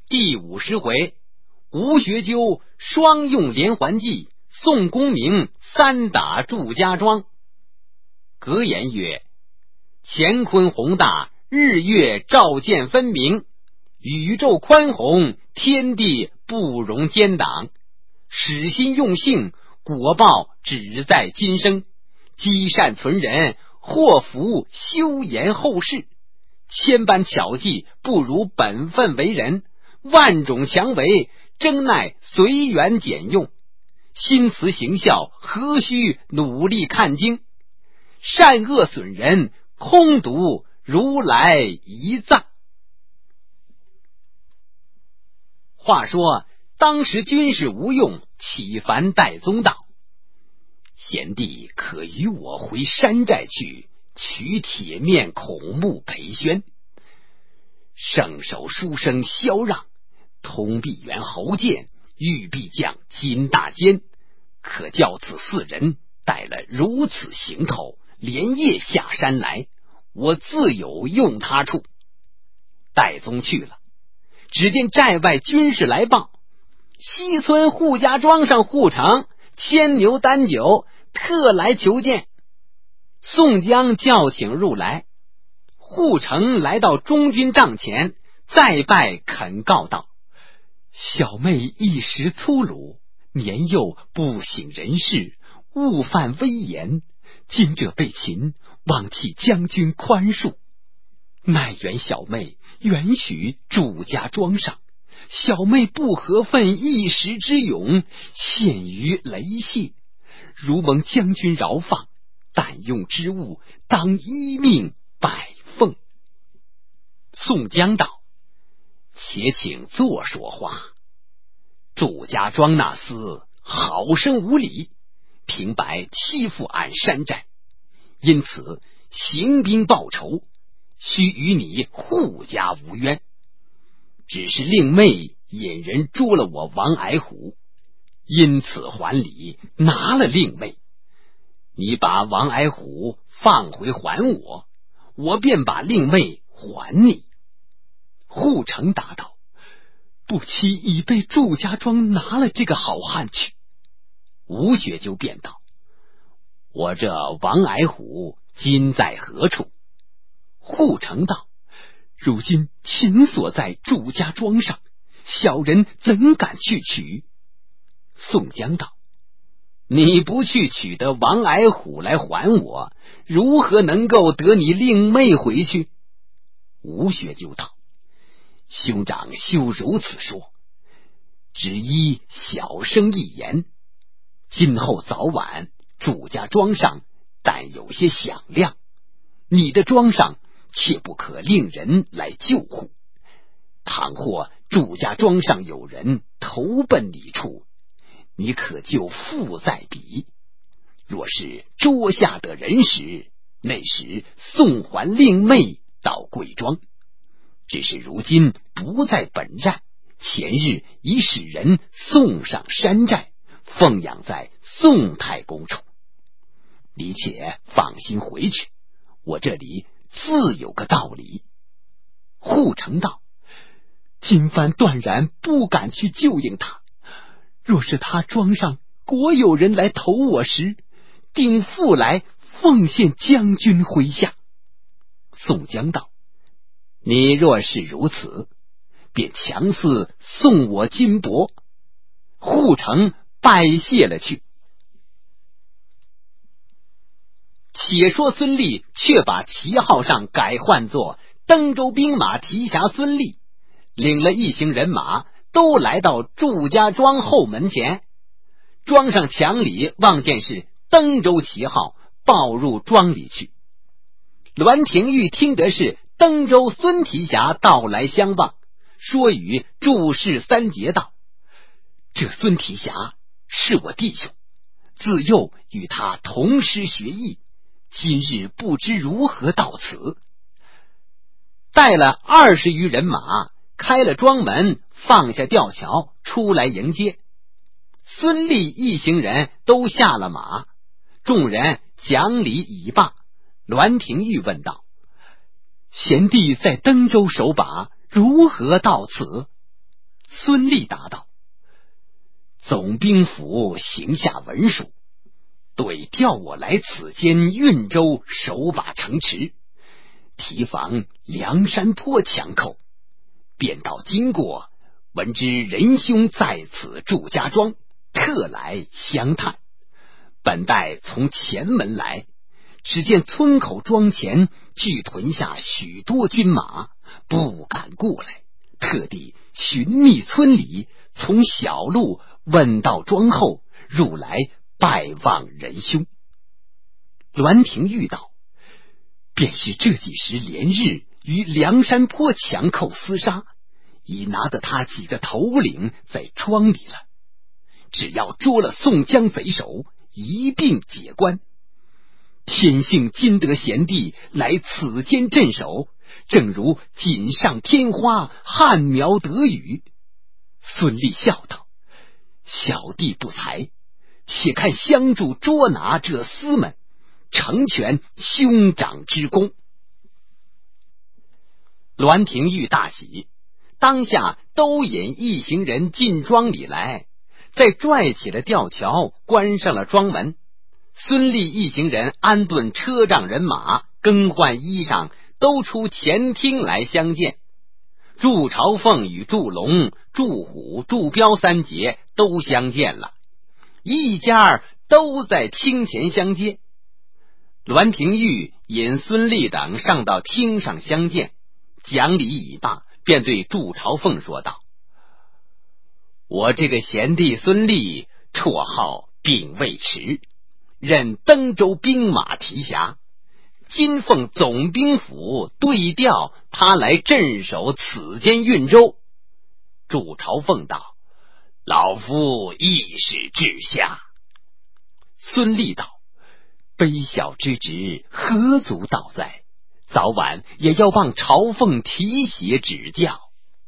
第50回，吴学究双用连环计，宋公明3打祝家庄。格言曰：乾坤宏大，日月照见分明，宇宙宽宏，天地不容奸党。使心用性，果报只在今生。积善存仁，祸福休延后世。千般巧计，不如本分为人。万种强为，争奈随缘简用。心慈行孝，何须努力看经？善恶损人，空读如来一藏。话说当时军事无用，启烦戴宗道：贤弟可与我回山寨去，取铁面孔目裴宣。圣手书生萧让，通臂猿侯健，玉臂将金大坚，可叫此4人带了如此行头，连夜下山来，我自有用他处。戴宗去了，只见寨外军士来报，西村户家庄上户成牵牛担酒，特来求见。宋江叫请入来，户成来到中军帐前，再拜恳告道：小妹一时粗鲁，年幼不省人事，误犯威严，今者被擒，望替将军宽恕。奈缘小妹原许祝家庄上，小妹不合分一时之勇，陷于雷泄，如蒙将军饶放，但用之物当依命摆奉。宋江道：且请坐说话。祝家庄那厮好生无礼，平白欺负俺山寨，因此行兵报仇，须与你护家无冤。只是令妹引人捉了我王矮虎，因此还礼，拿了令妹。你把王矮虎放回还我，我便把令妹还你。护成答道：不期已被祝家庄拿了这个好汉去。吴学究便道：我这王矮虎今在何处？护成道：如今擒锁在祝家庄上，小人怎敢去取？宋江道：你不去取得王矮虎来还我，如何能够得你令妹回去？吴学究道：兄长休如此说，只依小生一言，今后早晚祝家庄上但有些响亮，你的庄上切不可令人来救护。倘或祝家庄上有人投奔你处，你可就负在彼。若是捉下得人时，那时送还令妹到贵庄。只是如今不在本寨，前日已使人送上山寨，奉养在宋太公处。你且放心回去，我这里自有个道理。护成道：今番断然不敢去救应他，若是他庄上果有人来投我时，定复来奉献将军麾下。宋江道：你若是如此，便强似送我金帛。护成拜谢了去。且说孙立却把旗号上改换作登州兵马提辖孙立，领了一行人马，都来到祝家庄后门前。庄上墙里望见是登州旗号，报入庄里去。栾廷玉听得是登州孙提辖到来相望，说与祝氏三杰道：这孙提辖是我弟兄，自幼与他同师学艺，今日不知如何到此。带了20余人马，开了庄门，放下吊桥，出来迎接。孙立一行人都下了马，众人讲礼已罢。栾廷玉问道：贤弟在登州守把，如何到此？ 孙立答道：总兵府行下文书，对调我来此间运州守把城池，提防梁山坡强寇。便道经过，闻知仁兄在此祝家庄，特来相探。本待从前门来，只见村口庄前聚屯下许多军马，不敢过来，特地寻觅村里，从小路问到庄后，入来拜望仁兄。栾廷玉道：便是这几时连日与梁山坡强寇厮杀，已拿得他几个头领在庄里了。只要捉了宋江贼首，一并解关。天幸金德贤弟来此间镇守，正如锦上添花，旱苗得雨。孙立笑道：小弟不才，且看相助捉拿这厮们，成全兄长之功。栾廷玉大喜，当下都引一行人进庄里来，再拽起了吊桥，关上了庄门。孙立一行人安顿车仗人马，更换衣裳，都出前厅来相见。祝朝凤与祝龙、祝虎、祝彪三杰都相见了，一家都在厅前相接。栾廷玉引孙立等上到厅上相见，讲礼已罢，便对祝朝凤说道：我这个贤弟孙立，绰号秉尉迟，任登州兵马提辖，今奉总兵府对调他来镇守此间运州。祝朝凤道：老夫亦是至下。孙立道：卑小之职，何足道哉？早晚也要望朝凤提携指教。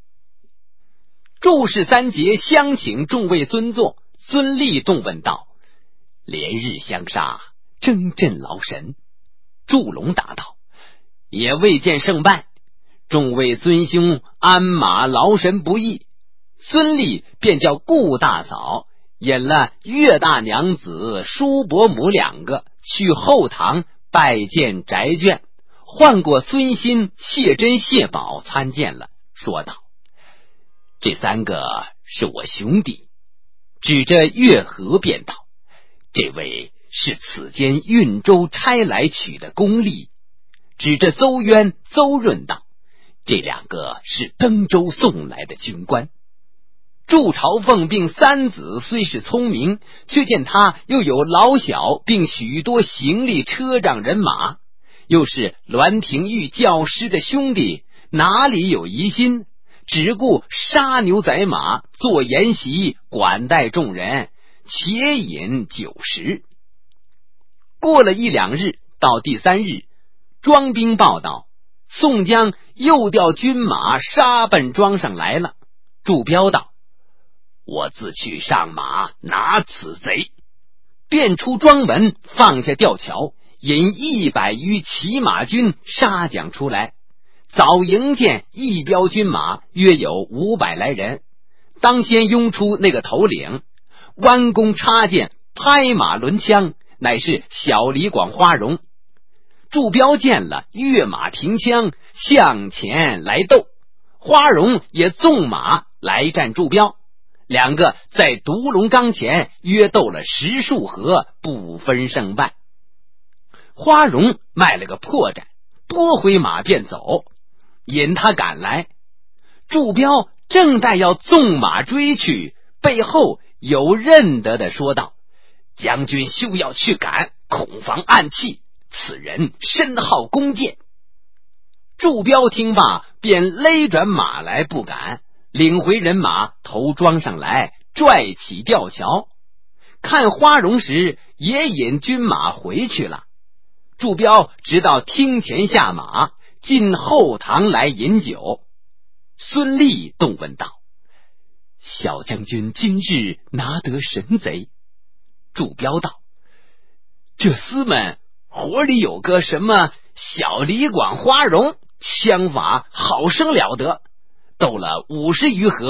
祝氏三杰相请众位尊坐。孙立动问道：连日相杀，征阵劳神。祝龙答道：也未见胜败，众位尊兄鞍马劳神不易。孙立便叫顾大嫂引了岳大娘子、叔伯母两个去后堂拜见翟眷，唤过孙新、谢珍、谢宝参见了，说道：这三个是我兄弟。指着岳和便道：这位是此间运州差来取的公吏。指着邹渊、邹润道：这两个是登州送来的军官。祝朝凤并三子虽是聪明，却见他又有老小并许多行李车仗人马，又是栾廷玉教师的兄弟，哪里有疑心，只顾杀牛宰马，做筵席，管待众人，且饮酒食。过了一两日，到第三日，庄兵报道宋江又调军马杀奔庄上来了。祝彪道：我自去上马拿此贼。便出庄门，放下吊桥，引100余骑马军杀将出来，早迎见一彪军马，约有500来人。当先拥出那个头领，弯弓插箭，拍马抡枪，乃是小李广花荣。祝彪见了，跃马停枪，向前来斗。花荣也纵马来战祝彪，两个在独龙岗前约斗了10数合，不分胜败。花荣卖了个破绽，拨回马便走，引他赶来。祝彪正待要纵马追去，背后有认得的说道：将军休要去赶，恐防暗器，此人身好弓箭。祝彪听罢，便勒转马来不赶，领回人马投庄上来，拽起吊桥。看花荣时，也引军马回去了。祝彪直到厅前下马，进后堂来饮酒。孙立动问道：小将军今日拿得神贼？祝彪道：这厮们伙里有个什么小李广花荣，枪法好生了得，斗了50余合，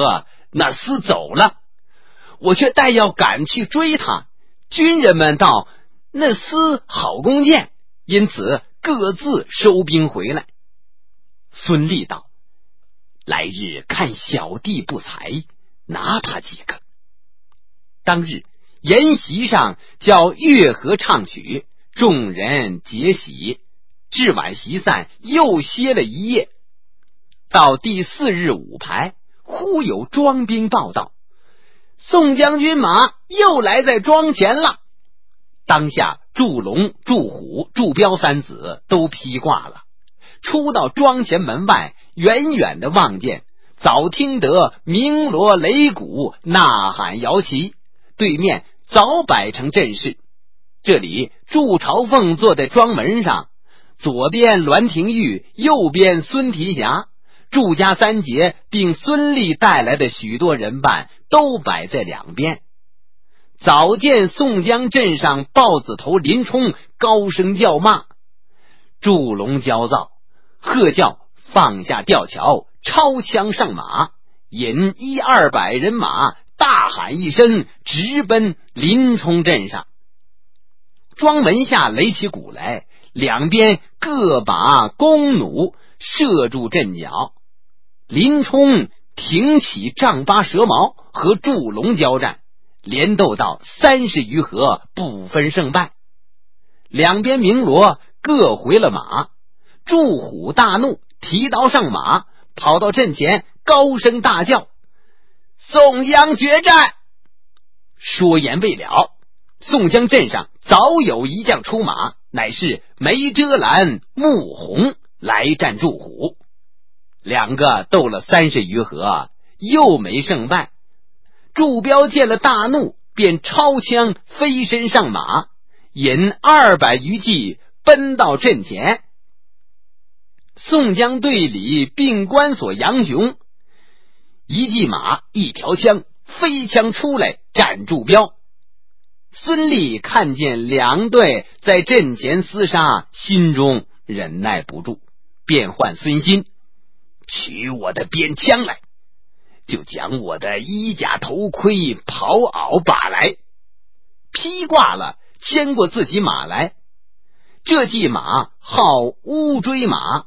那厮走了，我却待要赶去追他。军人们道那厮好弓箭，因此各自收兵回来。孙立道：来日看小弟不才，拿他几个。当日筵席上叫乐和唱曲，众人结喜，至晚席散，又歇了一夜。到第4日午牌，忽有庄兵报道，宋将军马又来在庄前了。当下祝龙、祝虎、祝彪三子都披挂了，出到庄前门外，远远的望见，早听得鸣锣擂鼓，呐喊摇旗，对面早摆成阵势。这里祝朝凤坐在庄门上，左边栾廷玉，右边孙提辖，祝家三杰并孙立带来的许多人伴都摆在两边。早见宋江镇上豹子头林冲高声叫骂，祝龙焦躁，喝叫放下吊桥，抄枪上马，引100-200人马，大喊一声，直奔林冲镇上。庄门下擂起鼓来，两边各把弓弩射住阵脚。林冲挺起丈八蛇矛和祝龙交战，连斗到30余合，不分胜败。两边鸣锣各回了马，祝虎大怒，提刀上马，跑到阵前，高声大叫：宋江决战！说言未了，宋江阵上早有一将出马，乃是梅遮拦、穆弘来战祝虎。两个斗了30余合，又没胜败。祝彪见了大怒，便抄枪飞身上马，引200余骑奔到阵前。宋江队里并关索杨雄，一骑马一条枪飞枪出来斩祝彪。孙立看见两队在阵前厮杀，心中忍耐不住，便唤孙新取我的鞭枪来，就将我的衣甲头盔袍袄把来，披挂了，牵过自己马来。这骑马号乌骓马，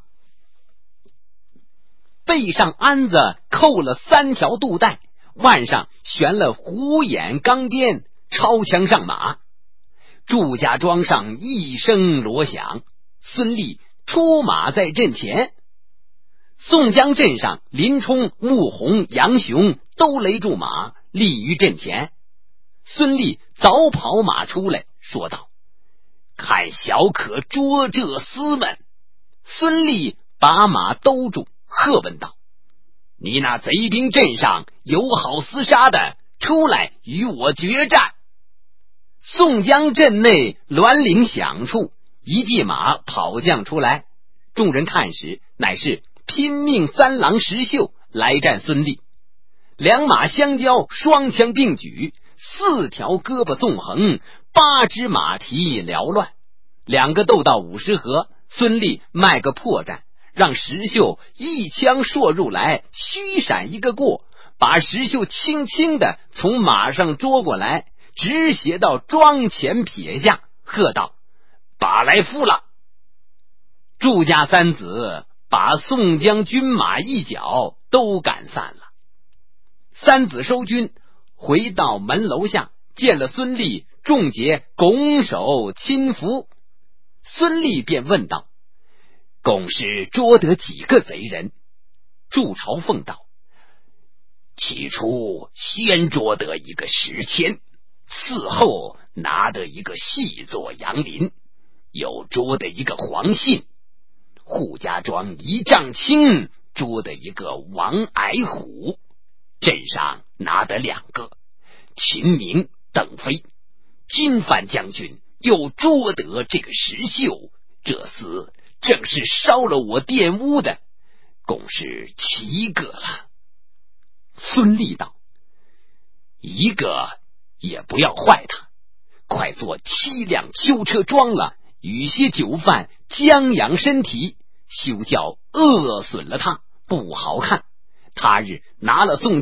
背上鞍子扣了3条肚带，腕上悬了虎眼钢鞭，抄枪上马。祝家庄上一声锣响，孙立出马在阵前。宋江镇上林冲、穆弘、杨雄都勒住马，立于阵前。孙立早跑马出来，说道：看小可捉这厮们。孙立把马兜住，喝问道：你那贼兵阵上有好厮杀的，出来与我决战。宋江阵内銮铃响处，一骑马跑将出来，众人看时，乃是拼命3郎石秀来战孙立。两马相交，双枪并举，4条胳膊纵横，8只马蹄缭乱。两个斗到50合，孙立卖个破绽，让石秀一枪搠入来，虚闪一个过，把石秀轻轻的从马上捉过来，直斜到庄前撇下，喝道：把来夫了。祝家三子把宋江军马一脚都赶散了。三子收军，回到门楼下，见了孙立，众皆拱手亲服。孙立便问道：公是捉得几个贼人？祝朝凤道：起初先捉得一个石谦，嗣后拿得一个细作杨林，又捉得一个黄信，扈家庄一丈青捉得一个王矮虎，镇上拿得2个秦明、邓飞。金范将军又捉得这个石秀，这厮正是烧了我店屋的，共是7个了。孙立道：一个也不要坏他，快做7辆囚车装了，与些酒饭将养身体，休叫饿损了他，不好看。他日拿了宋江，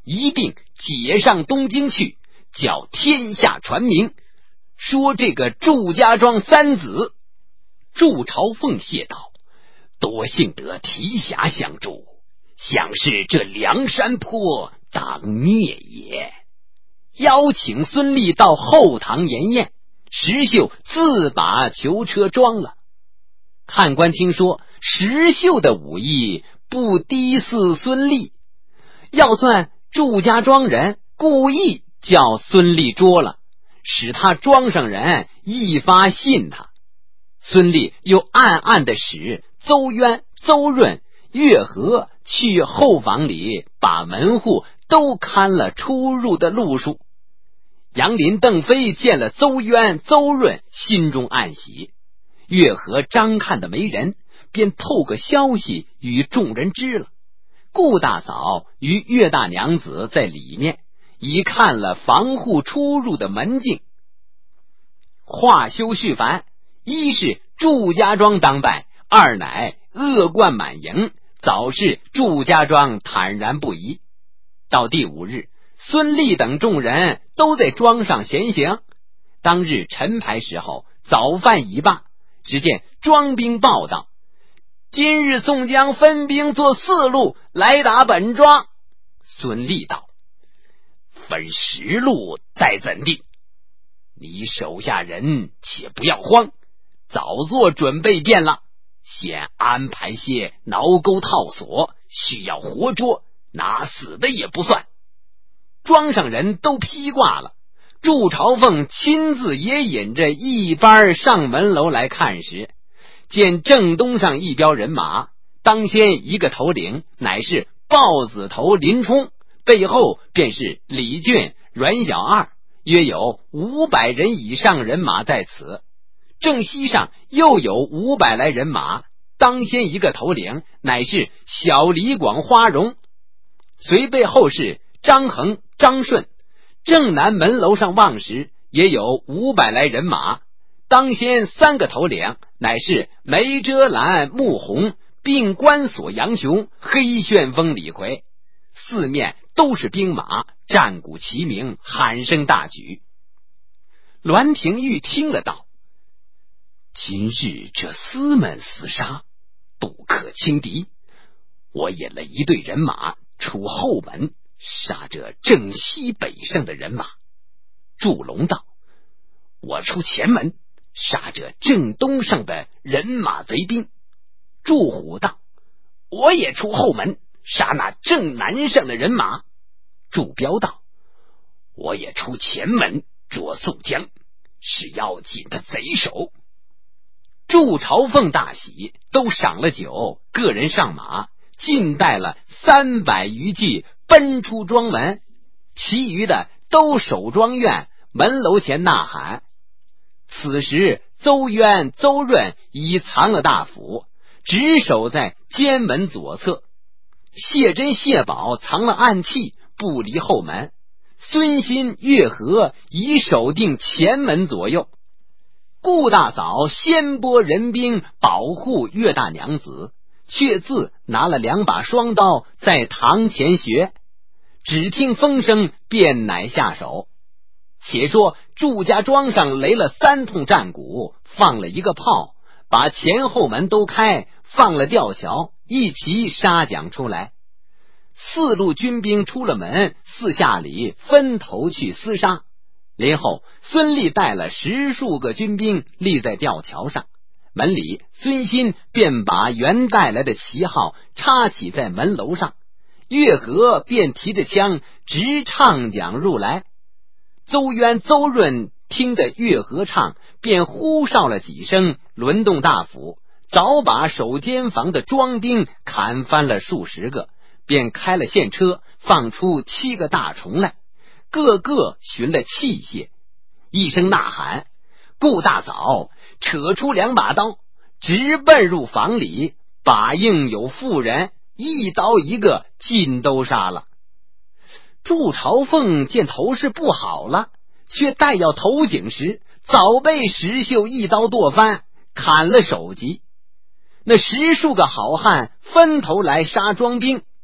一并解上东京去，叫天下传明，说这个祝家庄三子。祝朝奉谢道：多幸得提辖相助，想是这梁山坡当灭也。邀请孙立到后堂筵宴，石秀自把囚车装了。看官听说石秀的武艺不低似孙立，要算祝家庄人故意叫孙立捉了，使他庄上人一发信他。孙立又暗暗地使邹渊、邹润、月和去后房里把门户都看了出入的路数。杨林、邓飞见了邹渊、邹润，心中暗喜。月和张看的没人，便透个消息与众人知了。顾大嫂与岳大娘子在里面已看了房户出入的门径。话休续繁，一是祝家庄当败，二乃恶贯满盈，早是祝家庄坦然不疑。到第5日，孙立等众人都在庄上闲行。当日晨牌时候，早饭已罢，只见庄兵报道：今日宋江分兵做4路来打本庄。孙立道：分10路待怎地？你手下人且不要慌，早做准备便了，先安排些挠钩套索，需要活捉，拿死的也不算。庄上人都披挂了，祝朝奉亲自也引着一班上门楼来看时，见正东上一彪人马，当先一个头领乃是豹子头林冲，背后便是李俊、阮小二，约有500人以上人马在此。正西上又有500来人马，当先一个头领乃是小李广、花荣，随背后是张衡、张顺。正南门楼上望时，也有500来人马，当先3个头领乃是梅遮拦、穆弘，并关索杨雄、黑旋风李逵。四面都是兵马，战鼓齐鸣，喊声大举。栾廷玉听了道：今日这厮们厮杀，不可轻敌，我引了一队人马出后门，杀这正西北上的人马。祝龙道：我出前门，杀这正东上的人马贼兵。祝虎道：我也出后门，杀那正南上的人马。祝彪道：我也出前门，捉宋江，是要紧的贼首。祝朝奉大喜，都赏了酒，个人上马，尽带了300余骑，奔出庄门，其余的都守庄院门楼前呐喊。此时邹渊、邹润已藏了大斧，只守在监门左侧。谢珍、谢宝藏了暗器，不离后门。孙新、月和已守定前门左右。顾大嫂先拨人兵保护岳大娘子，却自拿了2把双刀在堂前学。只听风声，便乃下手。且说祝家庄上擂了3通战鼓，放了一个炮，把前后门都开，放了吊桥，一齐杀将出来。4路军兵出了门，四下里分头去厮杀。林后孙立带了10数个军兵立在吊桥上，门里孙新便把原带来的旗号插起在门楼上，月和便提着枪直唱将入来。邹渊、邹润听得月和唱，便呼哨了几声，轮动大斧，早把守监房的庄兵砍翻了数十个，便开了线车，放出7个大虫来，个个寻了器械。一声呐喊，顾大嫂扯出2把刀，直奔入房里，把应有妇人一刀一个尽都杀了。祝朝奉见头势不好了，却待要投井时，早被石秀一刀剁翻，砍了首级。那10数个好汉分头来杀庄兵，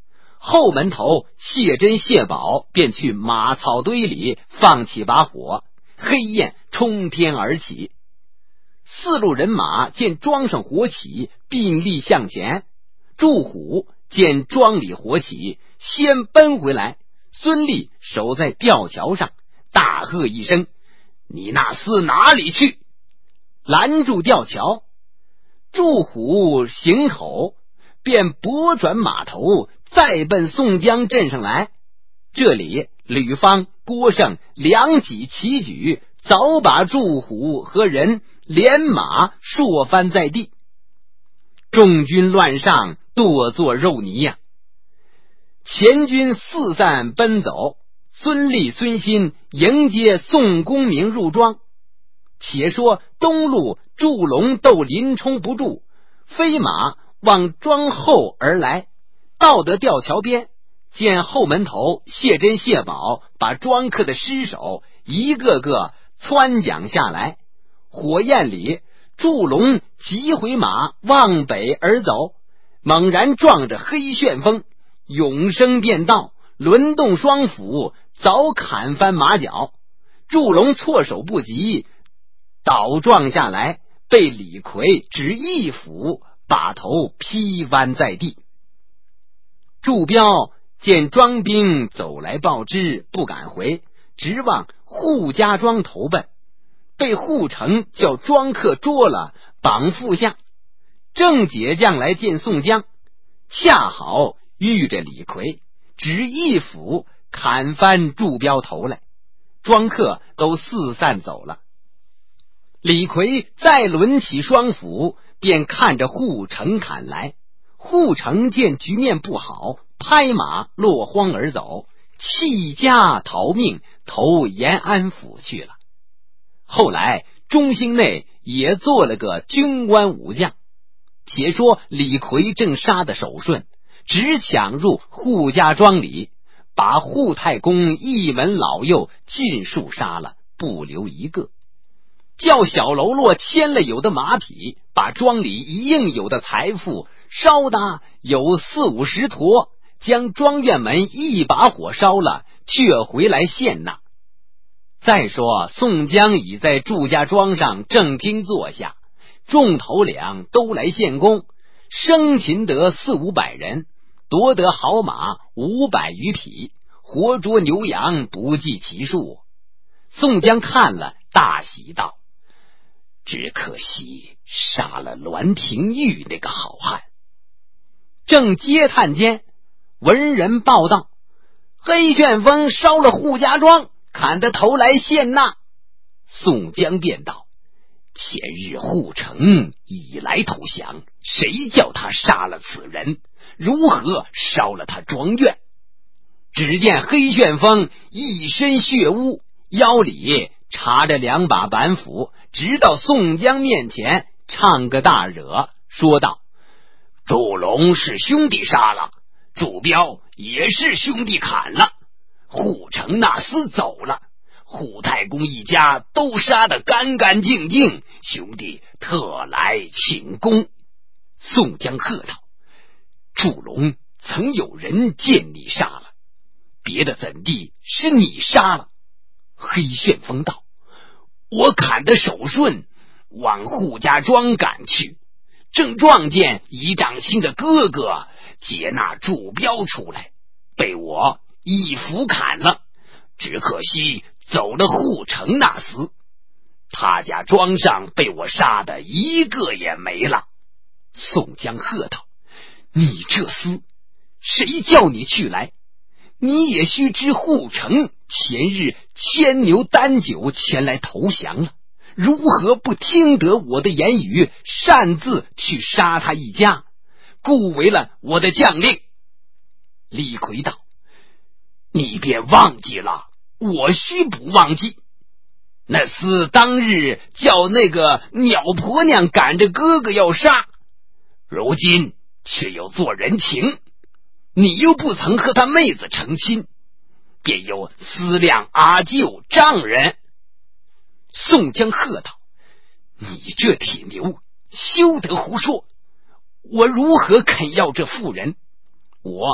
后门头谢珍、谢宝便去马草堆里放起把火，黑焰冲天而起。四路人马见庄上火起，并力向前。祝虎见庄里火起，先奔回来。孙立守在吊桥上，大喝一声：“你那厮哪里去？”拦住吊桥。祝虎醒吼，便拨转马头，再奔宋江镇上来。这里吕方、郭盛两己齐举，早把祝虎和人连马硕翻在地。众军乱上，剁作肉泥呀！前军四散奔走，孙立、孙新迎接宋公明入庄。且说东路祝龙斗林冲不住，飞马往庄后而来，到得吊桥边，见后门头谢珍、谢宝把庄客的尸首一个个窜将下来。火焰里，祝龙急回马往北而走，猛然撞着黑旋风，永生便到，轮动双斧，早砍翻马脚。祝龙措手不及，倒撞下来，被李逵只一斧把头劈弯在地。祝彪见庄兵走来报知，不敢回，直往扈家庄投奔，被扈城叫庄客捉了，绑缚下。正解将来见宋江，恰好遇着李逵，只一斧砍翻祝彪头来，庄客都四散走了。李逵再抡起双斧，便看着扈城砍来。扈城见局面不好，拍马落荒而走，弃家逃命，投延安府去了。后来中兴内也做了个军官武将。且说李逵正杀得手顺，只抢入扈家庄里，把扈太公一门老幼尽数杀了，不留一个。叫小喽啰牵了有的马匹，把庄里一应有的财富烧搭有40-50坨，将庄院门一把火烧了，却回来献纳。再说宋江已在祝家庄上正厅坐下，众头领都来献功，生擒得400-500人，夺得好马500余匹，活捉牛羊不计其数。宋江看了，大喜道：“只可惜杀了栾廷玉那个好汉。”正嗟叹间，闻人报道，黑旋风烧了扈家庄，砍得头来献纳。宋江便道：“前日扈城已来投降，谁叫他杀了此人？如何烧了他庄院？”只见黑旋风一身血污，腰里插着2把板斧，直到宋江面前，唱个大惹，说道：“祝龙是兄弟杀了，祝彪也是兄弟砍了，扈城那厮走了，扈太公一家都杀得干干净净，兄弟特来请功。”宋江喝道：“祝龙曾有人见你杀了，别的怎地是你杀了？”黑旋风道：“我砍得手顺，往扈家庄赶去，正撞见一丈青的哥哥劫那祝彪出来，被我一斧砍了，只可惜走了扈城那厮，他家庄上被我杀得一个也没了。”宋江喝道：“你这厮，谁叫你去来？你也须知扈城前日牵牛担酒前来投降了，如何不听得我的言语，擅自去杀他一家，故违了我的将令？”李逵道：“你便忘记了，我须不忘记。那厮当日叫那个鸟婆娘赶着哥哥要杀，如今却又做人情，你又不曾和他妹子成亲，便有思量阿舅丈人。”宋江喝道：“你这铁牛，休得胡说！我如何肯要这妇人？我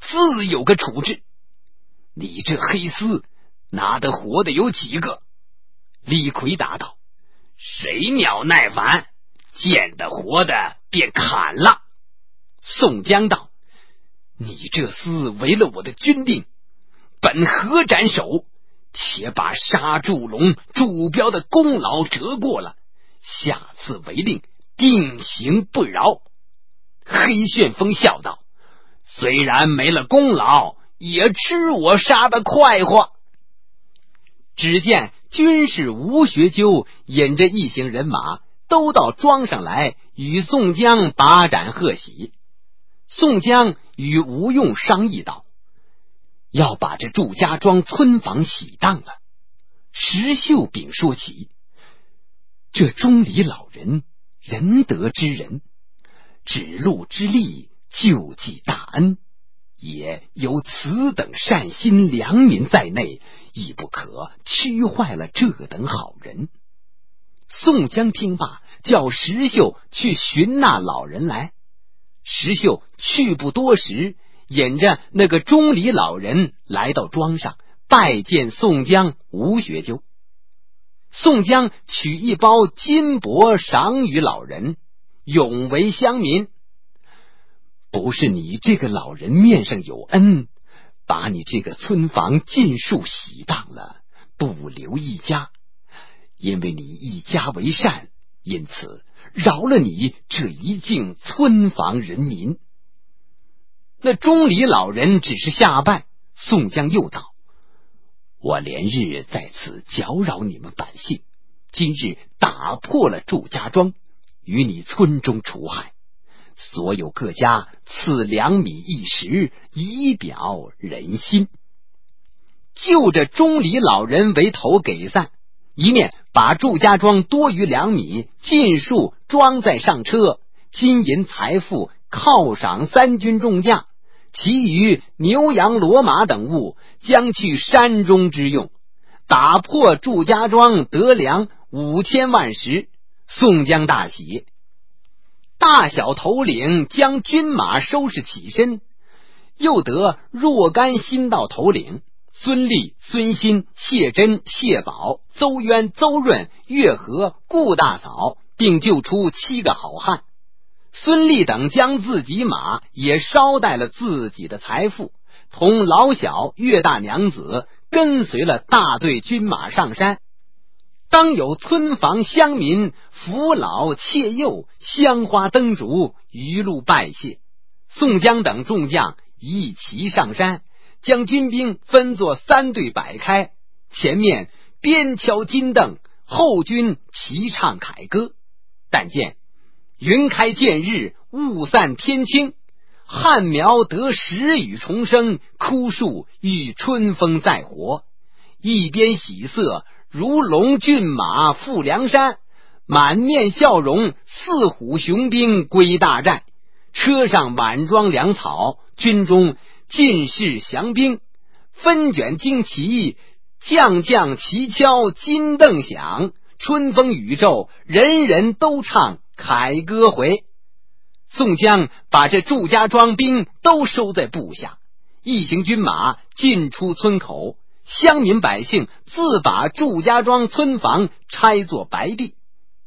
自有个处置。你这黑厮拿得活的有几个？”李逵答道：“谁鸟耐烦，见得活的便砍了。”宋江道：“你这厮为了我的军令，本何斩首？且把杀祝龙、祝彪的功劳折过了，下次违令，定刑不饶。”黑旋风笑道：“虽然没了功劳，也吃我杀的快活。”只见军士吴学究引着一行人马都到庄上来，与宋江把盏贺喜。宋江与吴用商议道：“要把这祝家庄村房洗当了。”石秀炳说起：“这钟离老人仁德之人，指路之力，救济大恩，也有此等善心良民在内，亦不可屈坏了这等好人。”宋江听罢，叫石秀去寻那老人来。石秀去不多时，引着那个钟离老人来到庄上，拜见宋江、吴学究。宋江取一包金帛赏与老人，永为乡民。不是你这个老人面上有恩，把你这个村房尽数洗当了，不留一家。因为你一家为善，因此饶了你这一境村房人民。那钟离老人只是下拜。宋江又道：“我连日在此搅扰你们百姓，今日打破了祝家庄，与你村中除害，所有各家赐2米1石，以表人心。”就着钟离老人为头给散，一面把祝家庄多余2米尽数装载上车，金银财富犒赏3军众将，其余牛羊骡马等物将去山中之用，打破祝家庄得粮5000万石。宋江大喜，大小头领将军马收拾起身，又得若干新到头领孙立、孙新、谢珍、谢宝、邹渊、邹润、岳和、顾大嫂，并救出7个好汉。孙立等将自己马也捎带了自己的财富，同老小岳大娘子跟随了大队军马上山。当有村房乡民扶老切幼，香花灯烛，一路拜谢。宋江等众将一齐上山，将军兵分作3队摆开，前面边敲金镫，后军齐唱凯歌。但见云开见日，雾散天清，旱苗得时雨重生，枯树遇春风再活。一边喜色，如龙骏马赴梁山，满面笑容，似虎雄兵归大寨。车上满装粮草，军中尽是降兵，分卷旌旗，将将齐敲金镫响，春风宇宙，人人都唱凯歌回。宋江把这祝家庄兵都收在部下，一行军马进出村口，乡民百姓自把祝家庄村房拆作白地。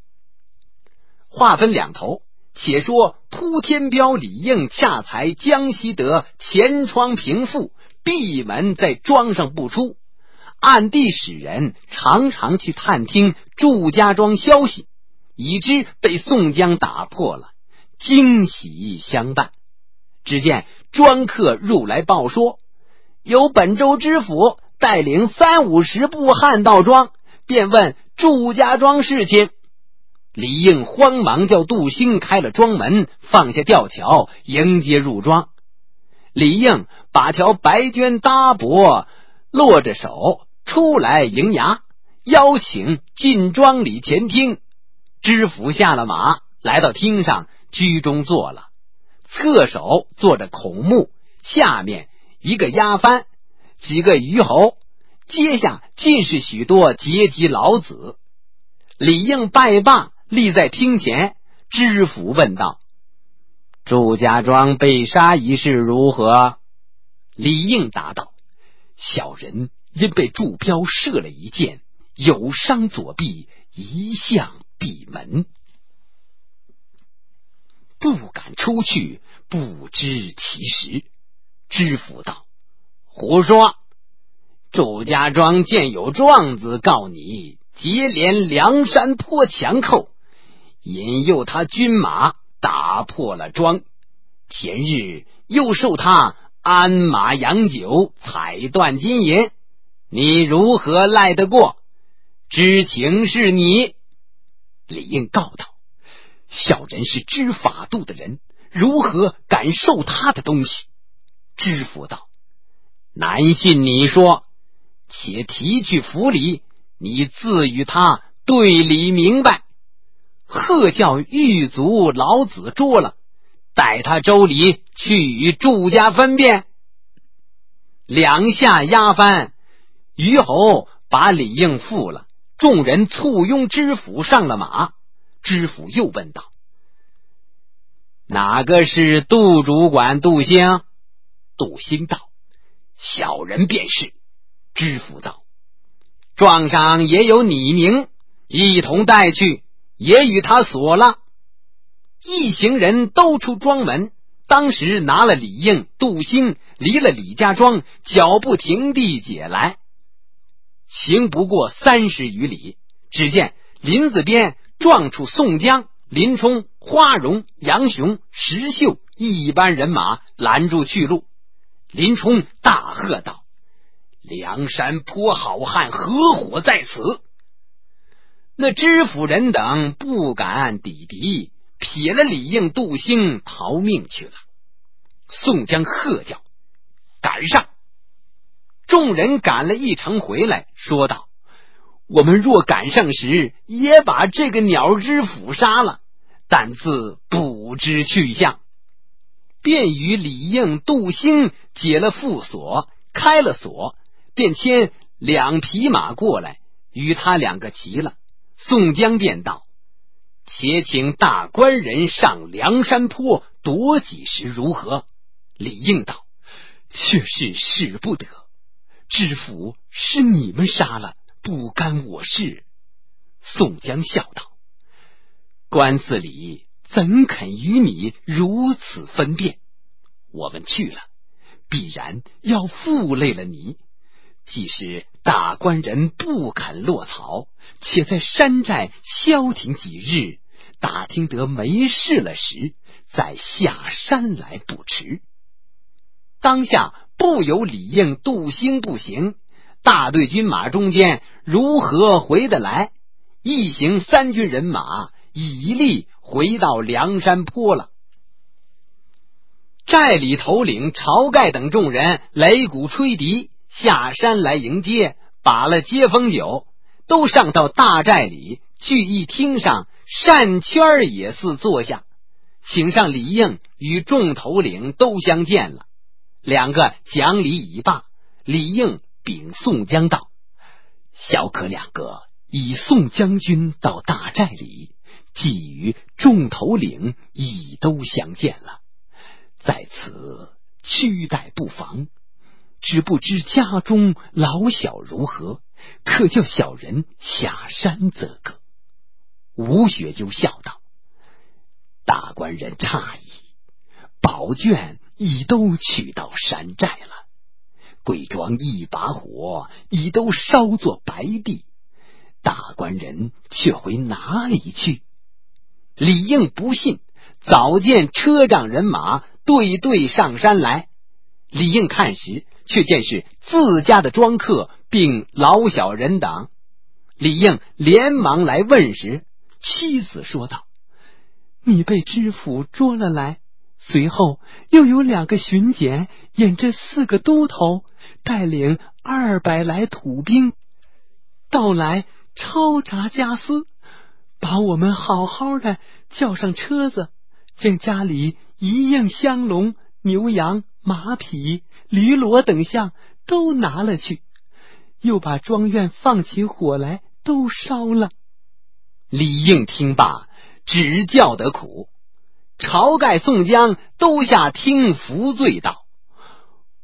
话分两头，且说扑天彪李应恰才江西得前窗平复，闭门在庄上不出，暗地使人常常去探听祝家庄消息，已知被宋江打破了，惊喜相伴。只见庄客入来报说，有本州知府带领30-50部汉到庄，便问祝家庄事情。李应慌忙叫杜兴开了庄门，放下吊桥，迎接入庄。李应把条白绢搭帛落着手出来迎牙，邀请进庄里前厅。知府下了马，来到厅上居中坐了，侧手坐着孔目，下面一个押番，几个虞侯，阶下尽是许多阶级老子。李应拜罢，立在厅前。知府问道：祝家庄被杀一事如何？ 李应答道：小人因被祝彪射了一箭，有伤左臂，一向闭门，不敢出去，不知其实。知府道：胡说！祝家庄见有状子告你接连梁山坡强寇，引诱他军马打破了庄，前日又受他鞍马洋酒，彩断金银，你如何赖得过？知情是你。李应告道：小人是知法度的人，如何敢受他的东西？知府道：难信你说，且提去府里，你自与他对理明白。喝叫狱卒老子捉了，带他周礼去与祝家分辨。两下押翻，虞侯把李应缚了，众人簇拥知府上了马。知府又问道：哪个是杜主管杜兴？杜兴道：小人便是。知府道：状上也有你名，一同带去，也与他锁了。一行人都出庄门，当时拿了李应、杜兴，离了李家庄，脚不停地解来。行不过30余里，只见林子边撞出宋江、林冲、花荣、杨雄、石秀一班人马拦住去路。林冲大喝道：梁山坡好汉合伙在此！那知府人等不敢抵敌，撇了李应、杜兴逃命去了。宋江喝叫：赶上！众人赶了一程回来，说道：我们若赶上时，也把这个鸟知府杀了，但自不知去向。便与李应、杜兴解了缚锁，开了锁，便牵2匹马过来，与他2个齐了。宋江便道：且请大官人上梁山坡夺几时如何？李应道：却是使不得，知府是你们杀了，不干我事。宋江笑道：官司里怎肯与你如此分辨？我们去了，必然要负累了你。即使大官人不肯落草，且在山寨消停几日，打听得没事了时，再下山来不迟。当下不由李应、杜兴不行，大队军马中间如何回得来？一行3军人马以力回到梁山坡了。寨里头领晁盖等众人擂鼓吹笛，下山来迎接，把了接风酒，都上到大寨里聚义厅上扇圈也似坐下，请上李应与众头领都相见了。2个讲礼已罢，李应禀宋江道：小可2个以宋将军到大寨里，既与众头领已都相见了，在此屈待不妨，只不知家中老小如何，可叫小人下山则个。吴学究笑道：大官人诧异，宝卷已都取到山寨了，贵庄一把火已都烧作白地，大官人却回哪里去？李应不信，早见车仗人马对对上山来。李应看时，却见是自家的庄客并老小人等。李应连忙来问时，妻子说道：你被知府捉了来，随后又有2个巡检引这4个都头，带领200来土兵，到来抄查家私，把我们好好的叫上车子，将家里一应香笼、牛羊、马匹、驴骡等项都拿了去，又把庄院放起火来都烧了。李应听罢，只叫得苦。晁盖、宋江都下厅服罪道：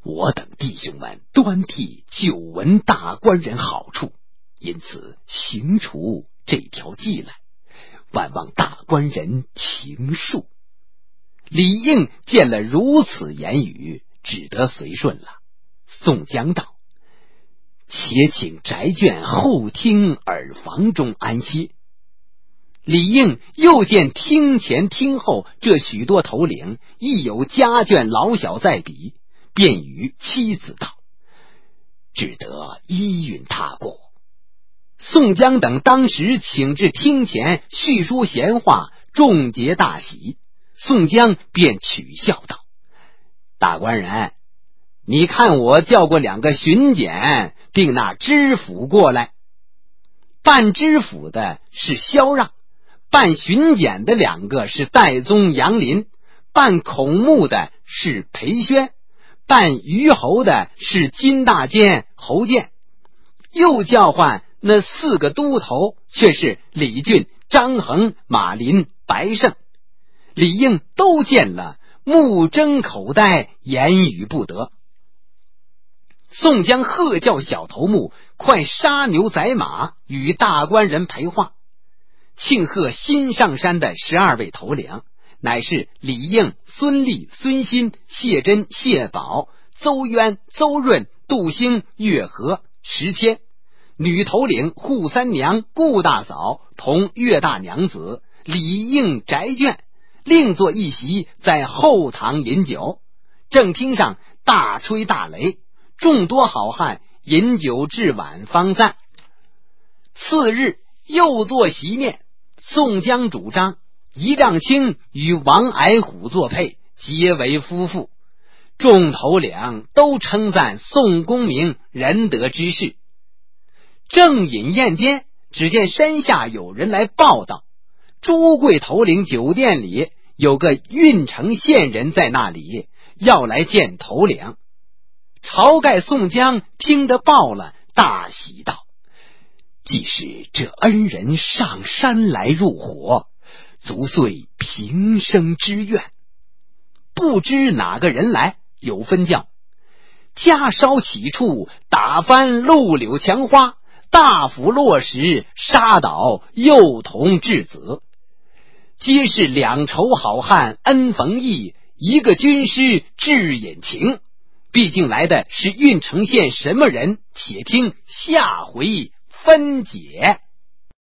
我等弟兄们端替久闻大官人好处，因此行除这条计来，万望大官人情恕。李应见了如此言语，只得随顺了。宋江道：且请宅眷后厅耳房中安歇。李应又见厅前厅后这许多头领，亦有家眷老小在彼，便与妻子道：只得依允他过。宋江等当时请至厅前叙说闲话，众皆大喜。宋江便取笑道：大官人，你看我叫过2个巡检，并那知府过来。办知府的是萧让，办巡检的2个是戴宗、杨林，办孔目的是裴宣，办虞侯的是金大监侯建。又叫唤那4个都头，却是李俊、张衡、马林、白胜。李应都见了，目睁口呆，言语不得。宋江喝叫小头目快杀牛宰马，与大官人陪话。庆贺新上山的12位头领，乃是李应、孙立、孙新、谢珍、谢宝、邹渊、邹润、杜兴、岳和、石谦。女头领扈三娘、顾大嫂同岳大娘子、李应宅眷，另坐一席，在后堂饮酒。正厅上大吹大擂，众多好汉饮酒至晚方散。次日又做席面，宋江主张一丈青与王矮虎作配，结为夫妇。众头领都称赞宋公明仁德之士。正饮宴间，只见山下有人来报道，朱贵头领酒店里有个郓城县人在那里，要来见头领。晁盖、宋江听得报了，大喜道：既是这恩人上山来入伙，足遂平生之愿。不知哪个人来，有分教：家烧起处，打翻陆柳墙花，大斧落石，杀倒幼童稚子。皆是2仇好汉恩逢义，一个军师智隐情。毕竟来的是郓城县什么人？且听下回分解。